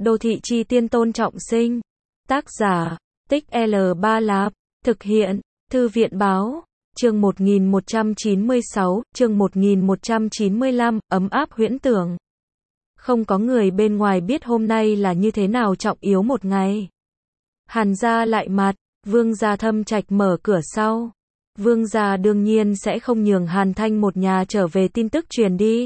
Đô thị chi tiên Tôn Trọng Sinh. Tác giả, Tích L3 Lạp. Thực hiện, Thư viện báo. Chương 1196, chương 1195, ấm áp huyễn tưởng. Không có người bên ngoài biết hôm nay là như thế nào trọng yếu một ngày. Hàn gia lại mặt, Vương gia Thâm Trạch mở cửa sau. Vương gia đương nhiên sẽ không nhường Hàn Thanh một nhà trở về tin tức truyền đi.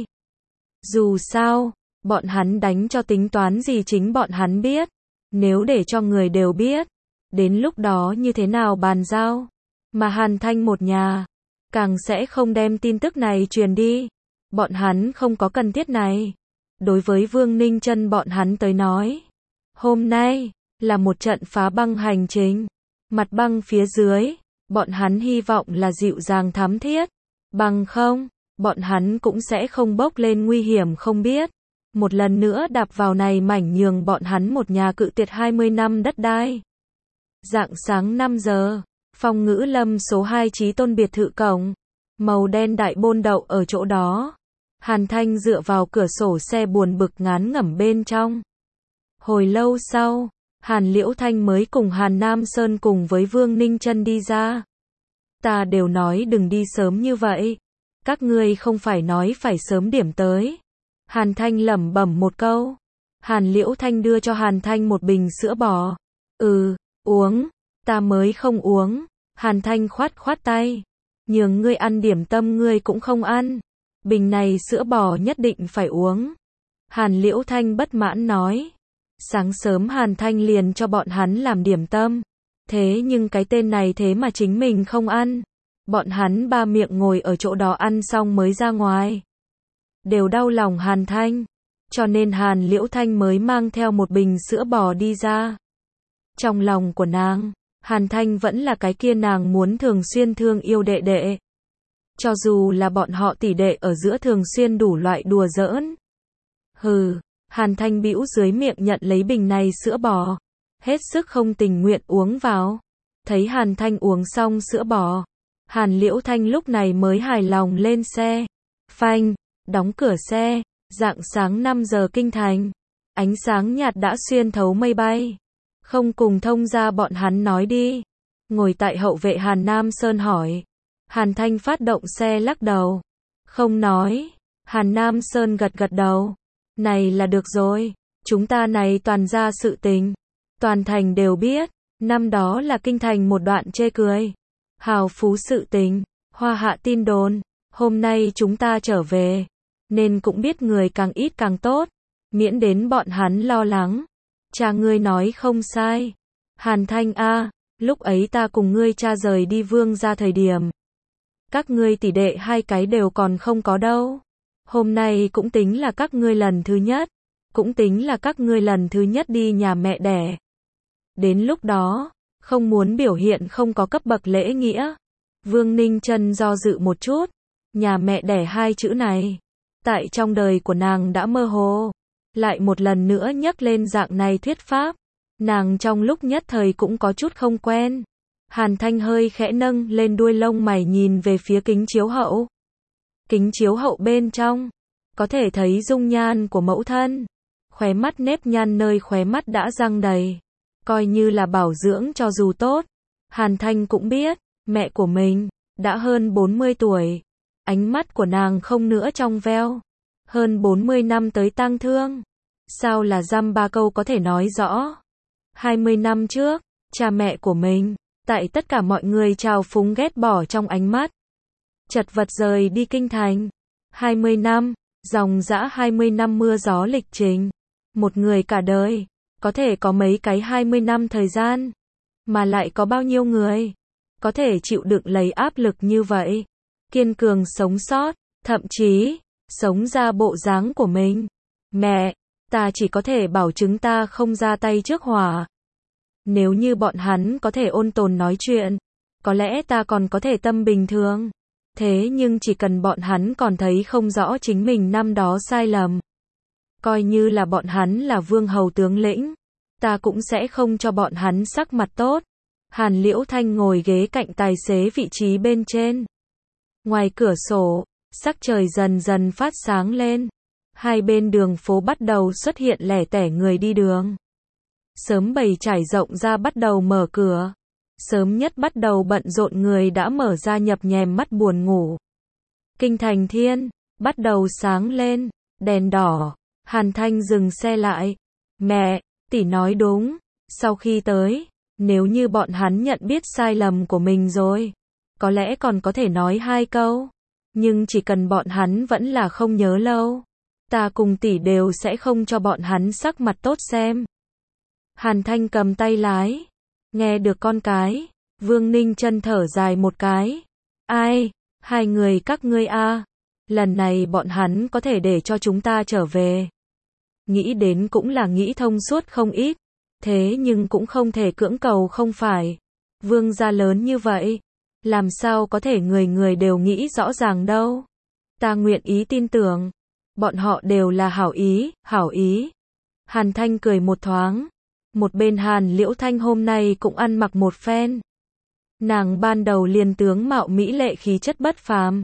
Dù sao, bọn hắn đánh cho tính toán gì chính bọn hắn biết. Nếu để cho người đều biết, đến lúc đó như thế nào bàn giao. Mà Hàn Thanh một nhà, càng sẽ không đem tin tức này truyền đi. Bọn hắn không có cần thiết này. Đối với Vương Ninh Chân bọn hắn tới nói, hôm nay là một trận phá băng hành trình. Mặt băng phía dưới, bọn hắn hy vọng là dịu dàng thắm thiết. Bằng không, bọn hắn cũng sẽ không bốc lên nguy hiểm không biết. Một lần nữa đạp vào này mảnh nhường bọn hắn một nhà cự tuyệt 20 năm đất đai. Rạng sáng 5 giờ, Phong Ngữ Lâm số 2 Chí Tôn biệt thự cổng, màu đen đại bôn đậu ở chỗ đó. Hàn Thanh dựa vào cửa sổ xe buồn bực ngán ngẩm bên trong. Hồi lâu sau, Hàn Liễu Thanh mới cùng Hàn Nam Sơn cùng với Vương Ninh Chân đi ra. Ta đều nói đừng đi sớm như vậy. Các ngươi không phải nói phải sớm điểm tới. Hàn Thanh lẩm bẩm một câu. Hàn Liễu Thanh đưa cho Hàn Thanh một bình sữa bò. Uống. Ta mới không uống. Hàn Thanh khoát khoát tay. Nhường ngươi ăn điểm tâm ngươi cũng không ăn. Bình này sữa bò nhất định phải uống. Hàn Liễu Thanh bất mãn nói. Sáng sớm Hàn Thanh liền cho bọn hắn làm điểm tâm. Thế nhưng cái tên này thế mà chính mình không ăn. Bọn hắn ba miệng ngồi ở chỗ đó ăn xong mới ra ngoài. Đều đau lòng Hàn Thanh. Cho nên Hàn Liễu Thanh mới mang theo một bình sữa bò đi ra. Trong lòng của nàng, Hàn Thanh vẫn là cái kia nàng muốn thường xuyên thương yêu đệ đệ. Cho dù là bọn họ tỷ đệ ở giữa thường xuyên đủ loại đùa giỡn. Hàn Thanh bĩu dưới miệng nhận lấy bình này sữa bò. Hết sức không tình nguyện uống vào. Thấy Hàn Thanh uống xong sữa bò. Hàn Liễu Thanh lúc này mới hài lòng lên xe. Phanh, đóng cửa xe. Rạng sáng 5 giờ kinh thành. Ánh sáng nhạt đã xuyên thấu mây bay. Không cùng thông ra bọn hắn nói đi. Ngồi tại hậu vệ Hàn Nam Sơn hỏi. Hàn Thanh phát động xe lắc đầu. Không nói. Hàn Nam Sơn gật gật đầu. Này là được rồi. Chúng ta này toàn ra sự tình. Toàn thành đều biết. Năm đó là kinh thành một đoạn chê cười. Hào phú sự tình. Hoa hạ tin đồn. Hôm nay chúng ta trở về. Nên cũng biết người càng ít càng tốt. Miễn đến bọn hắn lo lắng. Cha ngươi nói không sai. Hàn Thanh a, lúc ấy ta cùng ngươi cha rời đi Vương ra thời điểm. Các ngươi tỷ đệ hai cái đều còn không có đâu. Hôm nay cũng tính là các ngươi lần thứ nhất. Cũng tính là các ngươi lần thứ nhất đi nhà mẹ đẻ. Đến lúc đó, không muốn biểu hiện không có cấp bậc lễ nghĩa. Vương Ninh Chân do dự một chút. Nhà mẹ đẻ hai chữ này. Tại trong đời của nàng đã mơ hồ. Lại một lần nữa nhắc lên dạng này thuyết pháp. Nàng trong lúc nhất thời cũng có chút không quen. Hàn Thanh hơi khẽ nâng lên đuôi lông mày nhìn về phía kính chiếu hậu. Kính chiếu hậu bên trong, có thể thấy dung nhan của mẫu thân. Khóe mắt nếp nhăn nơi khóe mắt đã răng đầy. Coi như là bảo dưỡng cho dù tốt. Hàn Thanh cũng biết, mẹ của mình, đã hơn 40 tuổi. Ánh mắt của nàng không nữa trong veo. Hơn 40 năm tới tang thương. Sao là dăm ba câu có thể nói rõ. 20 năm trước, cha mẹ của mình, tại tất cả mọi người trào phúng ghét bỏ trong ánh mắt. Chật vật rời đi kinh thành. 20 năm, dòng dã 20 năm mưa gió lịch trình. Một người cả đời, có thể có mấy cái 20 năm thời gian. Mà lại có bao nhiêu người, có thể chịu đựng lấy áp lực như vậy. Kiên cường sống sót, thậm chí, sống ra bộ dáng của mình. Mẹ, ta chỉ có thể bảo chứng ta không ra tay trước hỏa. Nếu như bọn hắn có thể ôn tồn nói chuyện, có lẽ ta còn có thể tâm bình thường. Thế nhưng chỉ cần bọn hắn còn thấy không rõ chính mình năm đó sai lầm. Coi như là bọn hắn là vương hầu tướng lĩnh. Ta cũng sẽ không cho bọn hắn sắc mặt tốt. Hàn Liễu Thanh ngồi ghế cạnh tài xế vị trí bên trên. Ngoài cửa sổ, sắc trời dần dần phát sáng lên. Hai bên đường phố bắt đầu xuất hiện lẻ tẻ người đi đường. Sớm bầy trải rộng ra bắt đầu mở cửa. Sớm nhất bắt đầu bận rộn người đã mở ra nhập nhèm mắt buồn ngủ. Kinh thành thiên, bắt đầu sáng lên, đèn đỏ. Hàn Thanh dừng xe lại. Mẹ, tỷ nói đúng. Sau khi tới, nếu như bọn hắn nhận biết sai lầm của mình rồi, có lẽ còn có thể nói hai câu. Nhưng chỉ cần bọn hắn vẫn là không nhớ lâu, ta cùng tỷ đều sẽ không cho bọn hắn sắc mặt tốt xem. Hàn Thanh cầm tay lái. Nghe được con cái, Vương Ninh chân thở dài một cái. Ai, hai người các ngươi a, lần này bọn hắn có thể để cho chúng ta trở về. Nghĩ đến cũng là nghĩ thông suốt không ít. Thế nhưng cũng không thể cưỡng cầu không phải. Vương gia lớn như vậy, làm sao có thể người người đều nghĩ rõ ràng đâu. Ta nguyện ý tin tưởng, bọn họ đều là hảo ý, hảo ý. Hàn Thanh cười một thoáng. Một bên Hàn Liễu Thanh hôm nay cũng ăn mặc một phen. Nàng ban đầu liền tướng mạo mỹ lệ khí chất bất phàm.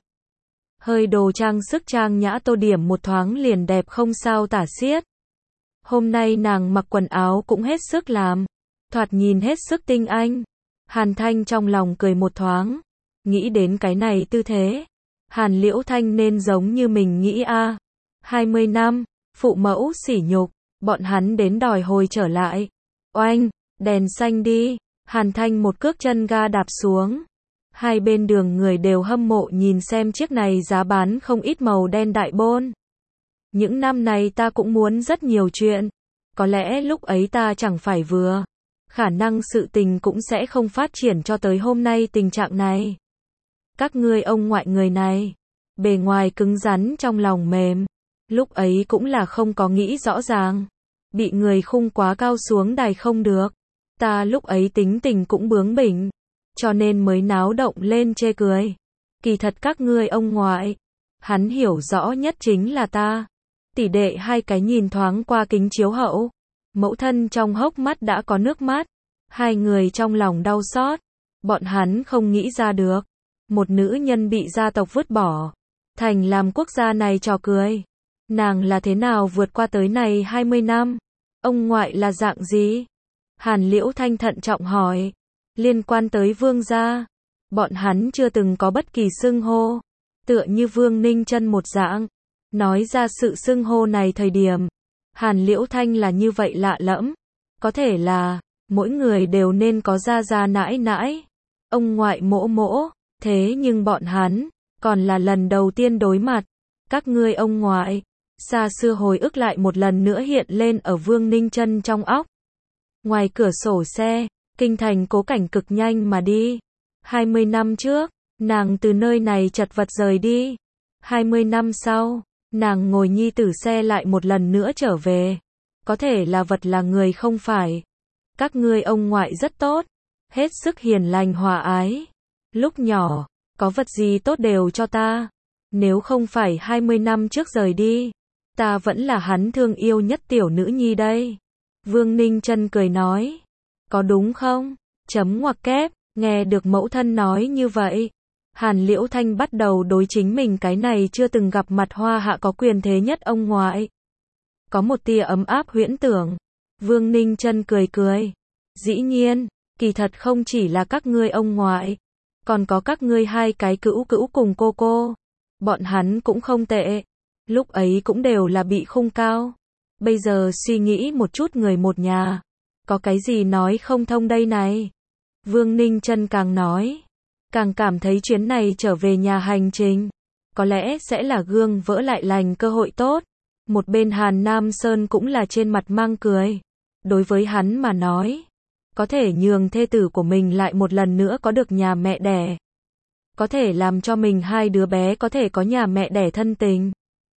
Hơi đồ trang sức trang nhã tô điểm một thoáng liền đẹp không sao tả xiết. Hôm nay nàng mặc quần áo cũng hết sức làm, thoạt nhìn hết sức tinh anh. Hàn Thanh trong lòng cười một thoáng, nghĩ đến cái này tư thế, Hàn Liễu Thanh nên giống như mình nghĩ a. 20 năm, phụ mẫu sỉ nhục, bọn hắn đến đòi hồi trở lại. Oanh, đèn xanh đi. Hàn Thanh một cước chân ga đạp xuống. Hai bên đường người đều hâm mộ nhìn xem chiếc này giá bán không ít màu đen đại bôn. Những năm này ta cũng muốn rất nhiều chuyện. Có lẽ lúc ấy ta chẳng phải vừa. Khả năng sự tình cũng sẽ không phát triển cho tới hôm nay tình trạng này. Các ngươi ông ngoại người này, bề ngoài cứng rắn trong lòng mềm. Lúc ấy cũng là không có nghĩ rõ ràng. Bị người khung quá cao xuống đài không được. Ta lúc ấy tính tình cũng bướng bỉnh. Cho nên mới náo động lên chê cười. Kỳ thật các ngươi ông ngoại, hắn hiểu rõ nhất chính là ta. Tỷ đệ hai cái nhìn thoáng qua kính chiếu hậu. Mẫu thân trong hốc mắt đã có nước mắt. Hai người trong lòng đau xót. Bọn hắn không nghĩ ra được. Một nữ nhân bị gia tộc vứt bỏ. Thành làm quốc gia này trò cười. Nàng là thế nào vượt qua tới này 20 năm? Ông ngoại là dạng gì? Hàn Liễu Thanh thận trọng hỏi. Liên quan tới Vương gia, bọn hắn chưa từng có bất kỳ xưng hô. Tựa như Vương Ninh Chân một dạng. Nói ra sự xưng hô này thời điểm, Hàn Liễu Thanh là như vậy lạ lẫm. Có thể là, mỗi người đều nên có gia gia nãi nãi, ông ngoại mỗ mỗ, thế nhưng bọn hắn, còn là lần đầu tiên đối mặt. Các ngươi ông ngoại, xa xưa hồi ức lại một lần nữa hiện lên ở Vương Ninh Chân trong óc. Ngoài cửa sổ xe, kinh thành cố cảnh cực nhanh mà đi. 20 năm trước, nàng từ nơi này chật vật rời đi. 20 năm sau, nàng ngồi nhi tử xe lại một lần nữa trở về. Có thể là vật là người không phải. Các ngươi ông ngoại rất tốt, hết sức hiền lành hòa ái. Lúc nhỏ, có vật gì tốt đều cho ta. Nếu không phải 20 năm trước rời đi, ta vẫn là hắn thương yêu nhất tiểu nữ nhi đây. Vương Ninh Chân cười nói. Có đúng không? Chấm ngoặc kép, nghe được mẫu thân nói như vậy. Hàn Liễu Thanh bắt đầu đối chính mình cái này chưa từng gặp mặt hoa hạ có quyền thế nhất ông ngoại. Có một tia ấm áp huyễn tưởng. Vương Ninh Chân cười cười. Dĩ nhiên, kỳ thật không chỉ là các ngươi ông ngoại. Còn có các ngươi hai cái cữu cữu cùng cô. Bọn hắn cũng không tệ. Lúc ấy cũng đều là bị khung cao. Bây giờ suy nghĩ một chút người một nhà. Có cái gì nói không thông đây này? Vương Ninh Chân càng nói, càng cảm thấy chuyến này trở về nhà hành trình, có lẽ sẽ là gương vỡ lại lành cơ hội tốt. Một bên Hàn Nam Sơn cũng là trên mặt mang cười. Đối với hắn mà nói, có thể nhường thê tử của mình lại một lần nữa có được nhà mẹ đẻ. Có thể làm cho mình hai đứa bé có thể có nhà mẹ đẻ thân tình.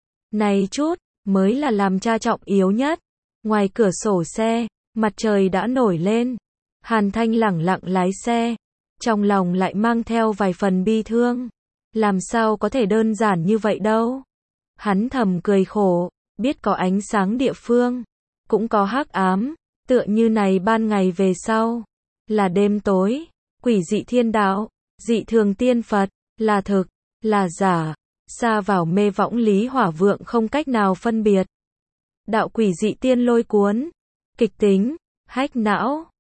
Này chút, mới là làm cha trọng yếu nhất. Ngoài cửa sổ xe, mặt trời đã nổi lên. Hàn Thanh lẳng lặng lái xe. Trong lòng lại mang theo vài phần bi thương. Làm sao có thể đơn giản như vậy đâu. Hắn thầm cười khổ. Biết có ánh sáng địa phương, cũng có hắc ám. Tựa như này ban ngày về sau, là đêm tối. Quỷ dị thiên đạo, dị thường tiên Phật, là thực, là giả. Sa vào mê võng Lý Hỏa Vượng không cách nào phân biệt. Đạo quỷ dị tiên lôi cuốn. Kịch tính. Hack não.